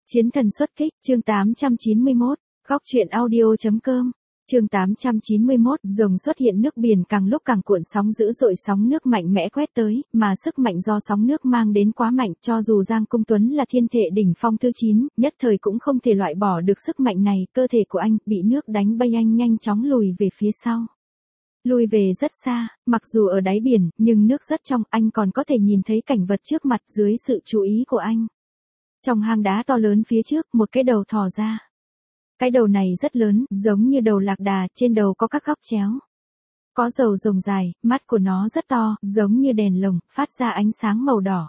Chiến thần xuất kích, chương 891, góc truyện audio.com, chương 891, rồng xuất hiện nước biển càng lúc càng cuộn sóng dữ dội, sóng nước mạnh mẽ quét tới, mà sức mạnh do sóng nước mang đến quá mạnh, cho dù Giang Cung Tuấn là thiên thể đỉnh phong thứ 9, nhất thời cũng không thể loại bỏ được sức mạnh này, cơ thể của anh bị nước đánh bay, anh nhanh chóng lùi về phía sau. Lùi về rất xa, mặc dù ở đáy biển, nhưng nước rất trong, anh còn có thể nhìn thấy cảnh vật trước mặt dưới sự chú ý của anh. Trong hang đá to lớn phía trước, một cái đầu thò ra. Cái đầu này rất lớn, giống như đầu lạc đà, trên đầu có các góc chéo. Có râu rồng dài, mắt của nó rất to, giống như đèn lồng, phát ra ánh sáng màu đỏ.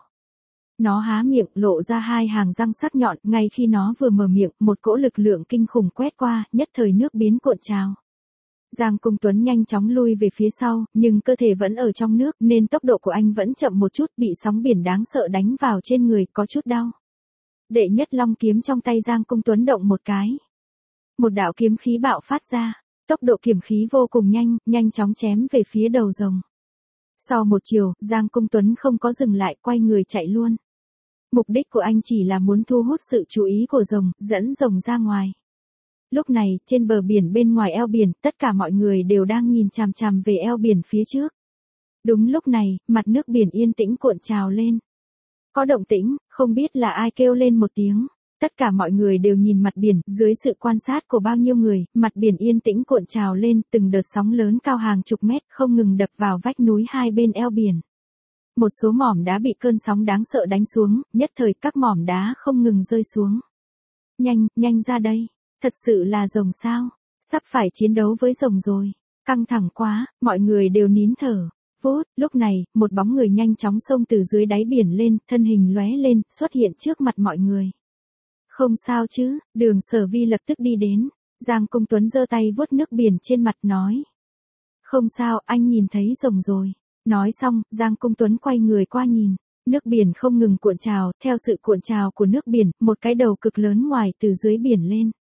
Nó há miệng, lộ ra hai hàng răng sắc nhọn, ngay khi nó vừa mở miệng, một cỗ lực lượng kinh khủng quét qua, nhất thời nước biến cuộn trào. Giang Cung Tuấn nhanh chóng lui về phía sau, nhưng cơ thể vẫn ở trong nước, nên tốc độ của anh vẫn chậm một chút, bị sóng biển đáng sợ đánh vào trên người, có chút đau. Đệ nhất long kiếm trong tay Giang Cung Tuấn động một cái. Một đạo kiếm khí bạo phát ra, tốc độ kiếm khí vô cùng nhanh, nhanh chóng chém về phía đầu rồng. Sau một chiều, Giang Cung Tuấn không có dừng lại, quay người chạy luôn. Mục đích của anh chỉ là muốn thu hút sự chú ý của rồng, dẫn rồng ra ngoài. Lúc này, trên bờ biển bên ngoài eo biển, tất cả mọi người đều đang nhìn chằm chằm về eo biển phía trước. Đúng lúc này, mặt nước biển yên tĩnh cuộn trào lên. Có động tĩnh, không biết là ai kêu lên một tiếng. Tất cả mọi người đều nhìn mặt biển, dưới sự quan sát của bao nhiêu người, mặt biển yên tĩnh cuộn trào lên, từng đợt sóng lớn cao hàng chục mét không ngừng đập vào vách núi hai bên eo biển. Một số mỏm đá bị cơn sóng đáng sợ đánh xuống, nhất thời các mỏm đá không ngừng rơi xuống. Nhanh, nhanh ra đây, thật sự là rồng sao, sắp phải chiến đấu với rồng rồi, căng thẳng quá, mọi người đều nín thở. Vút, lúc này, một bóng người nhanh chóng xông từ dưới đáy biển lên, thân hình lóe lên, xuất hiện trước mặt mọi người. Không sao chứ, Đường Sở Vi lập tức đi đến, Giang Cung Tuấn giơ tay vuốt nước biển trên mặt nói. Không sao, anh nhìn thấy rồng rồi. Nói xong, Giang Cung Tuấn quay người qua nhìn, nước biển không ngừng cuộn trào, theo sự cuộn trào của nước biển, một cái đầu cực lớn ngoài từ dưới biển lên.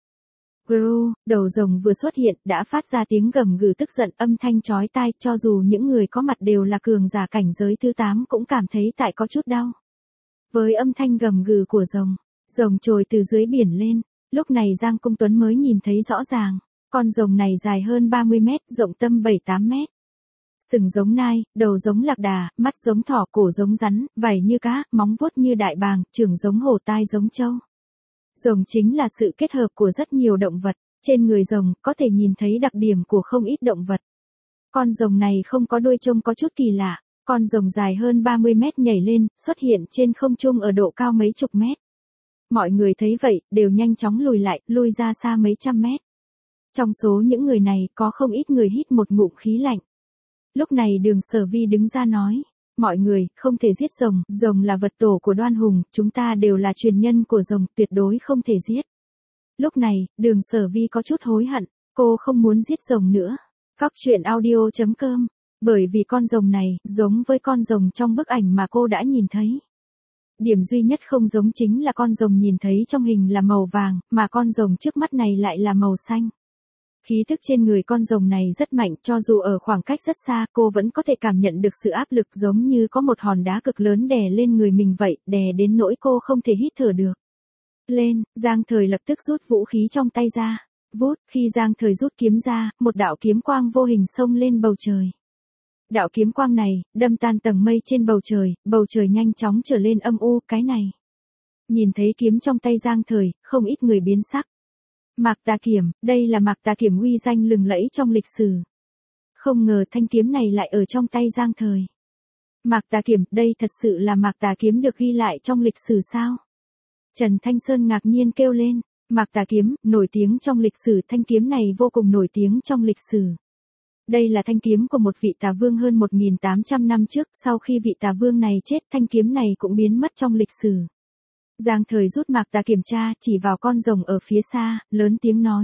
Gru, đầu rồng vừa xuất hiện, đã phát ra tiếng gầm gừ tức giận, âm thanh chói tai, cho dù những người có mặt đều là cường giả cảnh giới thứ 8 cũng cảm thấy tại có chút đau. Với âm thanh gầm gừ của rồng trồi từ dưới biển lên, lúc này Giang Cung Tuấn mới nhìn thấy rõ ràng, con rồng này dài hơn 30 mét, rộng tầm 7-8 mét. Sừng giống nai, đầu giống lạc đà, mắt giống thỏ, cổ giống rắn, vảy như cá, móng vuốt như đại bàng, chưởng giống hổ, tai giống trâu. Rồng chính là sự kết hợp của rất nhiều động vật, trên người rồng có thể nhìn thấy đặc điểm của không ít động vật. Con rồng này không có đuôi, trông có chút kỳ lạ, con rồng dài hơn 30 mét nhảy lên, xuất hiện trên không trung ở độ cao mấy chục mét. Mọi người thấy vậy, đều nhanh chóng lùi lại, lui ra xa mấy trăm mét. Trong số những người này, có không ít người hít một ngụm khí lạnh. Lúc này Đường Sở Vi đứng ra nói, mọi người, không thể giết rồng, rồng là vật tổ của Đoan Hùng, chúng ta đều là truyền nhân của rồng, tuyệt đối không thể giết. Lúc này, Đường Sở Vi có chút hối hận, cô không muốn giết rồng nữa. Góc truyện audio.com, bởi vì con rồng này, giống với con rồng trong bức ảnh mà cô đã nhìn thấy. Điểm duy nhất không giống chính là con rồng nhìn thấy trong hình là màu vàng, mà con rồng trước mắt này lại là màu xanh. Khí thức trên người con rồng này rất mạnh, cho dù ở khoảng cách rất xa, cô vẫn có thể cảm nhận được sự áp lực giống như có một hòn đá cực lớn đè lên người mình vậy, đè đến nỗi cô không thể hít thở được. Lên, Giang Thời lập tức rút vũ khí trong tay ra. Vút, khi Giang Thời rút kiếm ra, một đạo kiếm quang vô hình xông lên bầu trời. Đạo kiếm quang này, đâm tan tầng mây trên bầu trời nhanh chóng trở lên âm u, cái này. Nhìn thấy kiếm trong tay Giang Thời, không ít người biến sắc. Mạc Tà Kiểm, đây là Mạc Tà Kiểm uy danh lừng lẫy trong lịch sử. Không ngờ thanh kiếm này lại ở trong tay Giang Thời. Mạc Tà Kiểm, đây thật sự là Mạc Tà Kiếm được ghi lại trong lịch sử sao? Trần Thanh Sơn ngạc nhiên kêu lên, Mạc Tà Kiếm, nổi tiếng trong lịch sử, thanh kiếm này vô cùng nổi tiếng trong lịch sử. Đây là thanh kiếm của một vị tà vương hơn 1.800 năm trước, sau khi vị tà vương này chết, thanh kiếm này cũng biến mất trong lịch sử. Giang Thời rút Mạc Tà kiểm tra, chỉ vào con rồng ở phía xa, lớn tiếng nói.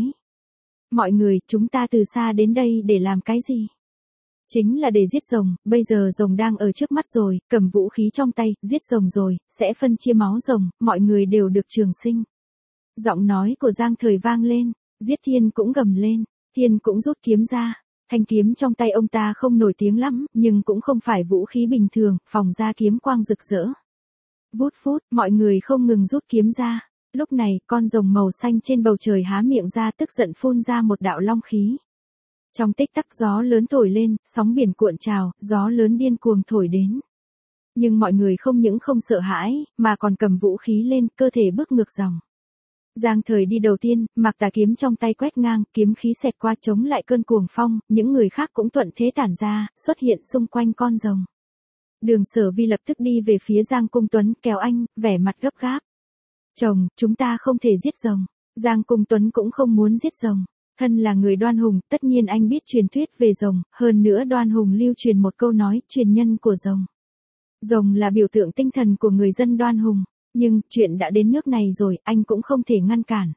Mọi người, chúng ta từ xa đến đây để làm cái gì? Chính là để giết rồng, bây giờ rồng đang ở trước mắt rồi, cầm vũ khí trong tay, giết rồng rồi, sẽ phân chia máu rồng, mọi người đều được trường sinh. Giọng nói của Giang Thời vang lên, Giết Thiên cũng gầm lên, Thiên cũng rút kiếm ra. Thanh kiếm trong tay ông ta không nổi tiếng lắm, nhưng cũng không phải vũ khí bình thường, phóng ra kiếm quang rực rỡ. Vút vút, mọi người không ngừng rút kiếm ra. Lúc này, con rồng màu xanh trên bầu trời há miệng ra tức giận phun ra một đạo long khí. Trong tích tắc gió lớn thổi lên, sóng biển cuộn trào, gió lớn điên cuồng thổi đến. Nhưng mọi người không những không sợ hãi, mà còn cầm vũ khí lên, cơ thể bước ngược dòng. Giang Thời đi đầu tiên, mặc tà kiếm trong tay quét ngang, kiếm khí xẹt qua chống lại cơn cuồng phong, những người khác cũng thuận thế tản ra, xuất hiện xung quanh con rồng. Đường Sở Vi lập tức đi về phía Giang Cung Tuấn, kéo anh, vẻ mặt gấp gáp. Chồng, chúng ta không thể giết rồng. Giang Cung Tuấn cũng không muốn giết rồng. Thân là người Đoan Hùng, tất nhiên anh biết truyền thuyết về rồng, hơn nữa Đoan Hùng lưu truyền một câu nói, truyền nhân của rồng. Rồng là biểu tượng tinh thần của người dân Đoan Hùng, nhưng chuyện đã đến nước này rồi, anh cũng không thể ngăn cản.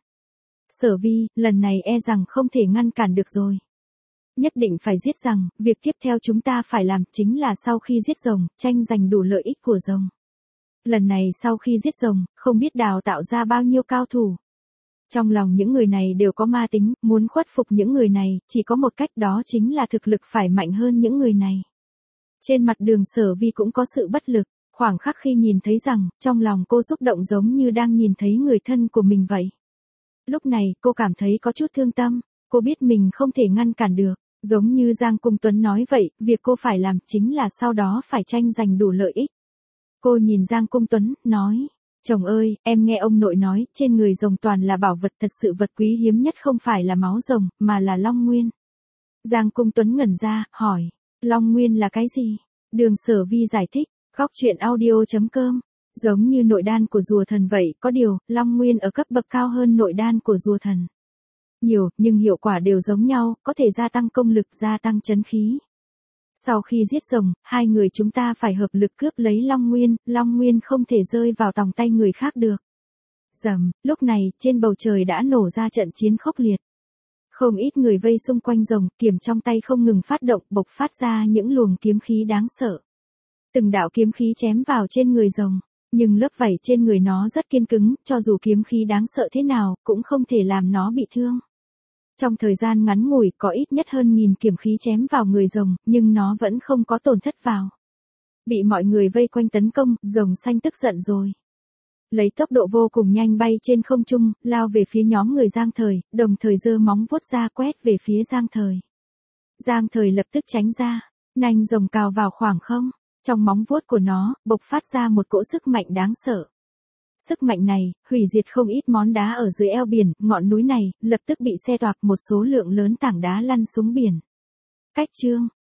Sở Vi, lần này e rằng không thể ngăn cản được rồi. Nhất định phải giết rằng, việc tiếp theo chúng ta phải làm chính là sau khi giết rồng, tranh giành đủ lợi ích của rồng. Lần này sau khi giết rồng, không biết đào tạo ra bao nhiêu cao thủ. Trong lòng những người này đều có ma tính, muốn khuất phục những người này, chỉ có một cách đó chính là thực lực phải mạnh hơn những người này. Trên mặt Đường Sở Vi cũng có sự bất lực, khoảng khắc khi nhìn thấy rằng, trong lòng cô xúc động giống như đang nhìn thấy người thân của mình vậy. Lúc này, cô cảm thấy có chút thương tâm, cô biết mình không thể ngăn cản được, giống như Giang Cung Tuấn nói vậy, việc cô phải làm chính là sau đó phải tranh giành đủ lợi ích. Cô nhìn Giang Cung Tuấn, nói, chồng ơi, em nghe ông nội nói, trên người rồng toàn là bảo vật, thật sự vật quý hiếm nhất không phải là máu rồng, mà là Long Nguyên. Giang Cung Tuấn ngẩn ra, hỏi, Long Nguyên là cái gì? Đường Sở Vi giải thích, góc truyện audio.com, giống như nội đan của rùa thần vậy, có điều, Long Nguyên ở cấp bậc cao hơn nội đan của rùa thần. Nhiều, nhưng hiệu quả đều giống nhau, có thể gia tăng công lực, gia tăng chấn khí. Sau khi giết rồng, hai người chúng ta phải hợp lực cướp lấy Long Nguyên không thể rơi vào tòng tay người khác được. Rầm, lúc này, trên bầu trời đã nổ ra trận chiến khốc liệt. Không ít người vây xung quanh rồng, kiếm trong tay không ngừng phát động, bộc phát ra những luồng kiếm khí đáng sợ. Từng đạo kiếm khí chém vào trên người rồng, nhưng lớp vảy trên người nó rất kiên cứng, cho dù kiếm khí đáng sợ thế nào, cũng không thể làm nó bị thương. Trong thời gian ngắn ngủi, có ít nhất hơn 1000 kiếm khí chém vào người rồng, nhưng nó vẫn không có tổn thất vào. Bị mọi người vây quanh tấn công, rồng xanh tức giận rồi. Lấy tốc độ vô cùng nhanh bay trên không trung, lao về phía nhóm người Giang Thời, đồng thời giơ móng vuốt ra quét về phía Giang Thời. Giang Thời lập tức tránh ra, nanh rồng cào vào khoảng không, trong móng vuốt của nó, bộc phát ra một cỗ sức mạnh đáng sợ. Sức mạnh này, hủy diệt không ít món đá ở dưới eo biển, ngọn núi này, lập tức bị xe toạc một số lượng lớn tảng đá lăn xuống biển. Cách chương